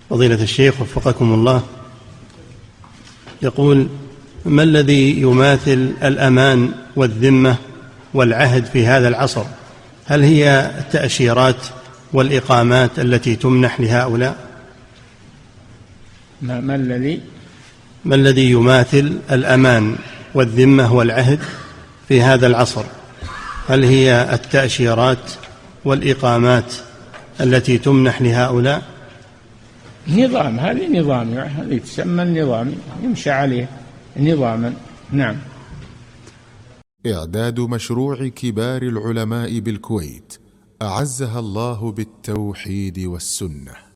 فضيلة الشيخ وفقكم الله، يقول: ما الذي يماثل الأمان والذمة والعهد في هذا العصر؟ هل هي التأشيرات والإقامات التي تمنح لهؤلاء؟ ما الذي يماثل الأمان والذمة والعهد في هذا العصر؟ هل هي التأشيرات والإقامات التي تمنح لهؤلاء؟ نظام، هذه نظام، هذه تسمى النظام، يمشى عليه نظاما. نعم. إعداد مشروع كبار العلماء بالكويت أعزها الله بالتوحيد والسنة.